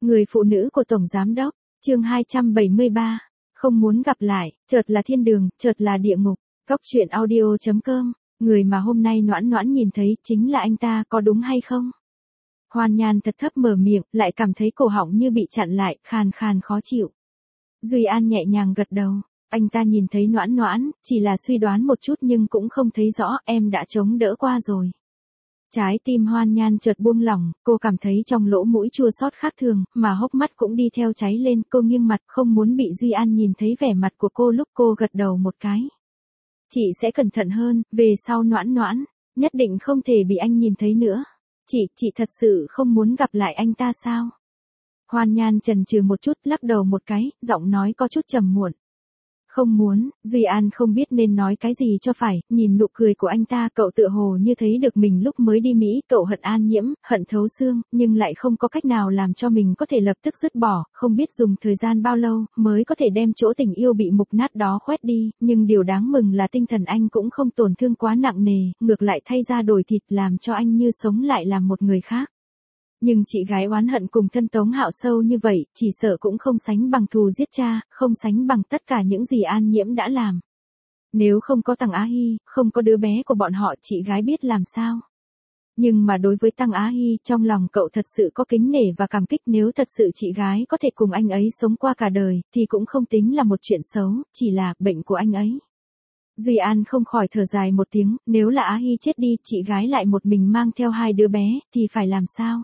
Người phụ nữ của Tổng Giám Đốc, chương 273, không muốn gặp lại, chợt là thiên đường, chợt là địa ngục. Góc truyện audio.com, người mà hôm nay Noãn Noãn nhìn thấy chính là anh ta, có đúng hay không? Hoan Nhan thật thấp mở miệng, lại cảm thấy cổ họng như bị chặn lại, khàn khàn khó chịu. Duy An nhẹ nhàng gật đầu, anh ta nhìn thấy Noãn Noãn, chỉ là suy đoán một chút nhưng cũng không thấy rõ, em đã chống đỡ qua rồi. Trái tim Hoan Nhan chợt buông lỏng, cô cảm thấy trong lỗ mũi chua xót khác thường, mà hốc mắt cũng đi theo cháy lên, cô nghiêng mặt không muốn bị Duy An nhìn thấy vẻ mặt của cô lúc cô gật đầu một cái. Chị sẽ cẩn thận hơn, về sau Noãn Noãn, nhất định không thể bị anh nhìn thấy nữa. Chị thật sự không muốn gặp lại anh ta sao? Hoan Nhan chần chừ một chút, lắc đầu một cái, giọng nói có chút trầm muộn. Không muốn, Duy An không biết nên nói cái gì cho phải, nhìn nụ cười của anh ta, cậu tựa hồ như thấy được mình lúc mới đi Mỹ, cậu hận An Nhiễm, hận thấu xương, nhưng lại không có cách nào làm cho mình có thể lập tức dứt bỏ, không biết dùng thời gian bao lâu, mới có thể đem chỗ tình yêu bị mục nát đó khoét đi, nhưng điều đáng mừng là tinh thần anh cũng không tổn thương quá nặng nề, ngược lại thay ra đổi thịt làm cho anh như sống lại làm một người khác. Nhưng chị gái oán hận cùng thân Tống Hạo sâu như vậy, chỉ sợ cũng không sánh bằng thù giết cha, không sánh bằng tất cả những gì An Nhiễm đã làm. Nếu không có Tăng Á Hy, không có đứa bé của bọn họ, chị gái biết làm sao. Nhưng mà đối với Tăng Á Hy, trong lòng cậu thật sự có kính nể và cảm kích, nếu thật sự chị gái có thể cùng anh ấy sống qua cả đời, thì cũng không tính là một chuyện xấu, chỉ là bệnh của anh ấy. Duy An không khỏi thở dài một tiếng, nếu là Á Hy chết đi, chị gái lại một mình mang theo hai đứa bé, thì phải làm sao?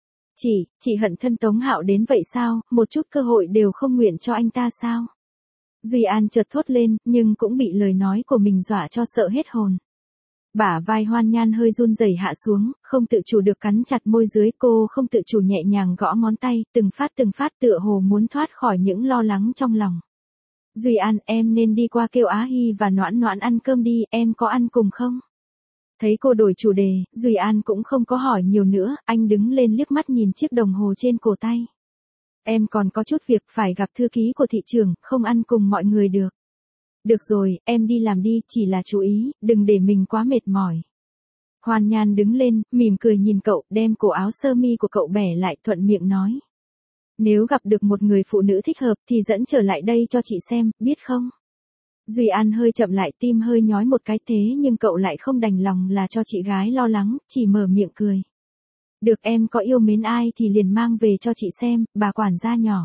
Chị hận thân Tống Hạo đến vậy sao, một chút cơ hội đều không nguyện cho anh ta sao? Duy An chợt thốt lên, nhưng cũng bị lời nói của mình dọa cho sợ hết hồn. Bả vai Hoan Nhan hơi run rẩy hạ xuống, không tự chủ được cắn chặt môi dưới, cô không tự chủ nhẹ nhàng gõ ngón tay, từng phát tựa hồ muốn thoát khỏi những lo lắng trong lòng. Duy An, em nên đi qua kêu Á Hy và Noãn Noãn ăn cơm đi, em có ăn cùng không? Thấy cô đổi chủ đề, Duy An cũng không có hỏi nhiều nữa, anh đứng lên liếc mắt nhìn chiếc đồng hồ trên cổ tay. Em còn có chút việc phải gặp thư ký của thị trường, không ăn cùng mọi người được. Được rồi, em đi làm đi, chỉ là chú ý, đừng để mình quá mệt mỏi. Hoan Nhan đứng lên, mỉm cười nhìn cậu, đem cổ áo sơ mi của cậu bẻ lại, thuận miệng nói. Nếu gặp được một người phụ nữ thích hợp thì dẫn trở lại đây cho chị xem, biết không? Duy An hơi chậm lại, tim hơi nhói một cái, thế nhưng cậu lại không đành lòng là cho chị gái lo lắng, chỉ mở miệng cười. Được, em có yêu mến ai thì liền mang về cho chị xem, bà quản gia nhỏ.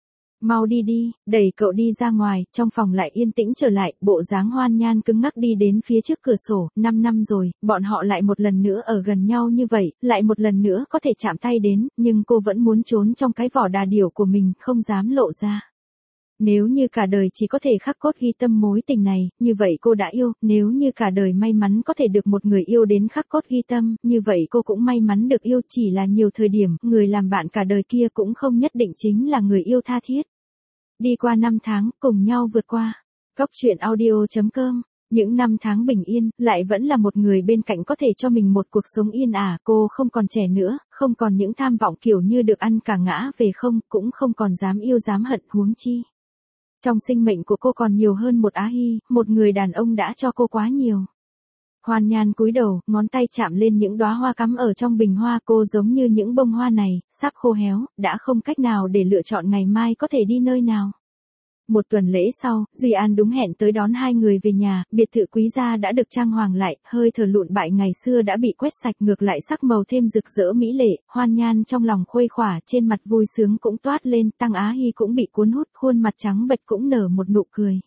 Mau đi đi, đẩy cậu đi ra ngoài, trong phòng lại yên tĩnh trở lại, bộ dáng Hoan Nhan cứng ngắc đi đến phía trước cửa sổ, 5 năm rồi, bọn họ lại một lần nữa ở gần nhau như vậy, lại một lần nữa có thể chạm tay đến, nhưng cô vẫn muốn trốn trong cái vỏ đà điểu của mình, không dám lộ ra. Nếu như cả đời chỉ có thể khắc cốt ghi tâm mối tình này, như vậy cô đã yêu, nếu như cả đời may mắn có thể được một người yêu đến khắc cốt ghi tâm, như vậy cô cũng may mắn được yêu, chỉ là nhiều thời điểm, người làm bạn cả đời kia cũng không nhất định chính là người yêu tha thiết. Đi qua 5 tháng, cùng nhau vượt qua. Góc truyện audio.com, những 5 tháng bình yên, lại vẫn là một người bên cạnh có thể cho mình một cuộc sống yên ả, cô không còn trẻ nữa, không còn những tham vọng kiểu như được ăn cả ngã về không, cũng không còn dám yêu dám hận, huống chi. Trong sinh mệnh của cô còn nhiều hơn một Á Hy, một người đàn ông đã cho cô quá nhiều. Hoan Nhan cúi đầu, ngón tay chạm lên những đóa hoa cắm ở trong bình hoa, cô giống như những bông hoa này, sắp khô héo, đã không cách nào để lựa chọn ngày mai có thể đi nơi nào. Một tuần lễ sau, Duy An đúng hẹn tới đón hai người về nhà, biệt thự quý gia đã được trang hoàng lại, hơi thở lụn bại ngày xưa đã bị quét sạch, ngược lại sắc màu thêm rực rỡ mỹ lệ, Hoan Nhan trong lòng khuây khỏa, trên mặt vui sướng cũng toát lên, Tăng Á Hy cũng bị cuốn hút, khuôn mặt trắng bệch cũng nở một nụ cười.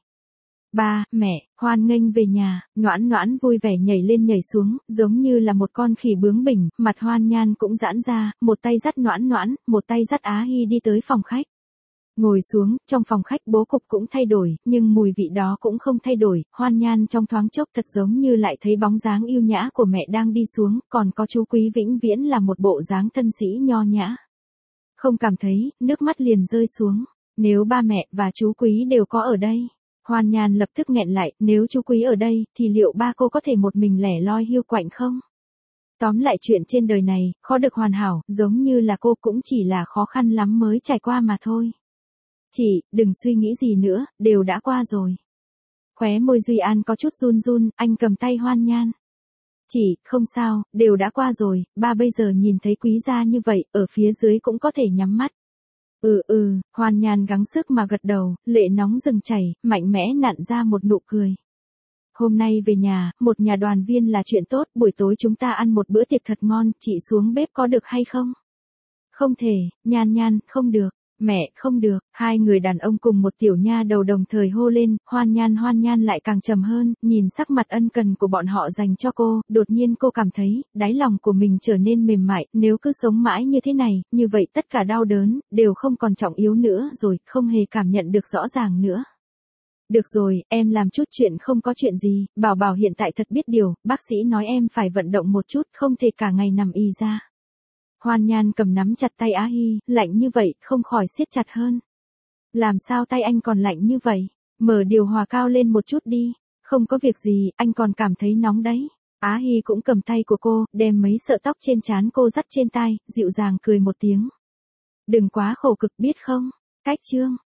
Ba, mẹ, hoan nghênh về nhà, Noãn Noãn vui vẻ nhảy lên nhảy xuống, giống như là một con khỉ bướng bỉnh, mặt Hoan Nhan cũng giãn ra, một tay dắt Noãn Noãn, một tay dắt Á Hy đi tới phòng khách. Ngồi xuống, trong phòng khách bố cục cũng thay đổi, nhưng mùi vị đó cũng không thay đổi, Hoan Nhan trong thoáng chốc thật giống như lại thấy bóng dáng yêu nhã của mẹ đang đi xuống, còn có chú Quý vĩnh viễn là một bộ dáng thân sĩ nho nhã. Không cảm thấy, nước mắt liền rơi xuống, nếu ba mẹ và chú Quý đều có ở đây. Hoan Nhan lập tức nghẹn lại, nếu chú Quý ở đây, thì liệu ba cô có thể một mình lẻ loi hiu quạnh không? Tóm lại chuyện trên đời này, khó được hoàn hảo, giống như là cô cũng chỉ là khó khăn lắm mới trải qua mà thôi. Chị, đừng suy nghĩ gì nữa, đều đã qua rồi. Khóe môi Duy An có chút run run, anh cầm tay Hoan Nhan. Chị, không sao, đều đã qua rồi, ba bây giờ nhìn thấy quý gia như vậy, ở phía dưới cũng có thể nhắm mắt. Hoan Nhan gắng sức mà gật đầu, lệ nóng rừng chảy, mạnh mẽ nặn ra một nụ cười. Hôm nay về nhà, một nhà đoàn viên là chuyện tốt, buổi tối chúng ta ăn một bữa tiệc thật ngon, chị xuống bếp có được hay không? Không thể, Nhan, không được. Mẹ, không được, hai người đàn ông cùng một tiểu nha đầu đồng thời hô lên, Hoan Nhan lại càng trầm hơn, nhìn sắc mặt ân cần của bọn họ dành cho cô, đột nhiên cô cảm thấy, đáy lòng của mình trở nên mềm mại, nếu cứ sống mãi như thế này, như vậy tất cả đau đớn, đều không còn trọng yếu nữa rồi, không hề cảm nhận được rõ ràng nữa. Được rồi, em làm chút chuyện không có chuyện gì, Bảo hiện tại thật biết điều, bác sĩ nói em phải vận động một chút, không thể cả ngày nằm y ra. Hoan Nhan cầm nắm chặt tay Á Hy, lạnh như vậy, không khỏi siết chặt hơn. Làm sao tay anh còn lạnh như vậy? Mở điều hòa cao lên một chút đi. Không có việc gì, anh còn cảm thấy nóng đấy. Á Hy cũng cầm tay của cô, đem mấy sợi tóc trên trán cô dắt trên tai, dịu dàng cười một tiếng. Đừng quá khổ cực biết không? Cách chương.